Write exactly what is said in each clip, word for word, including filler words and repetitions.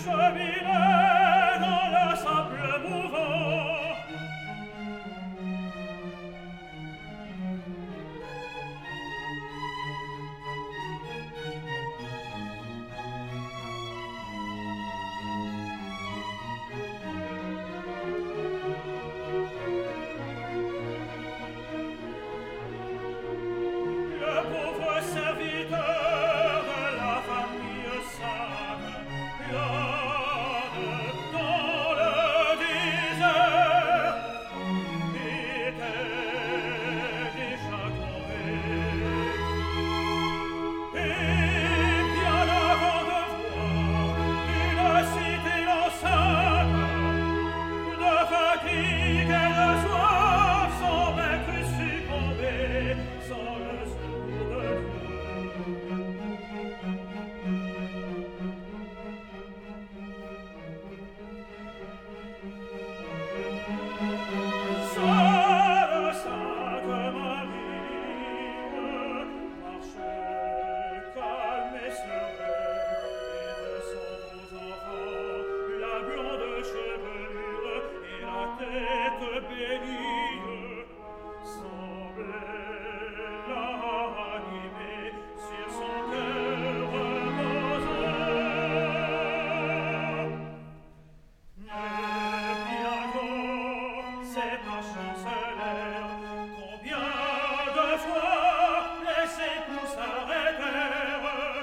cheminait dans le sable mouvant. Le pauvre serviteur de la famille sage, là, dans le désert, était déjà tombé. Et bien avant de voir une cité enceinte, de fatigue et de soif, son maître succombé, sans le secours de Dieu. Seule Sainte Marie marchait calme et sereine, et de son enfant la blonde chevelure et la tête bénie semblaient l'animer sur son cœur reposant. Mais bientôt ses pas chancelèrent, combien de fois les époux s'arrêtèrent.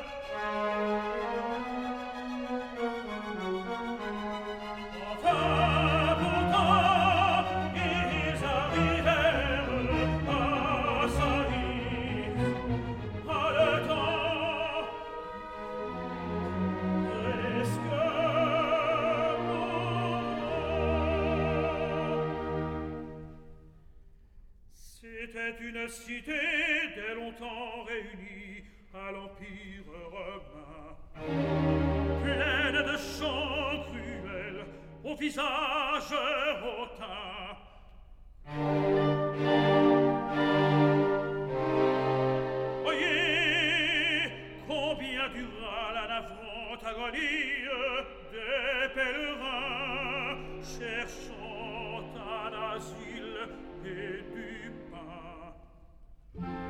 Enfin, pourtant, ils arrivèrent à Saïs, haletant, presque mourants. C'était une cité dès longtemps réunie à l'Empire romain, pleine de chants cruels, au visage hautain. Voyez combien dura la navrante agonie des pèlerins cherchant un asile et du pain.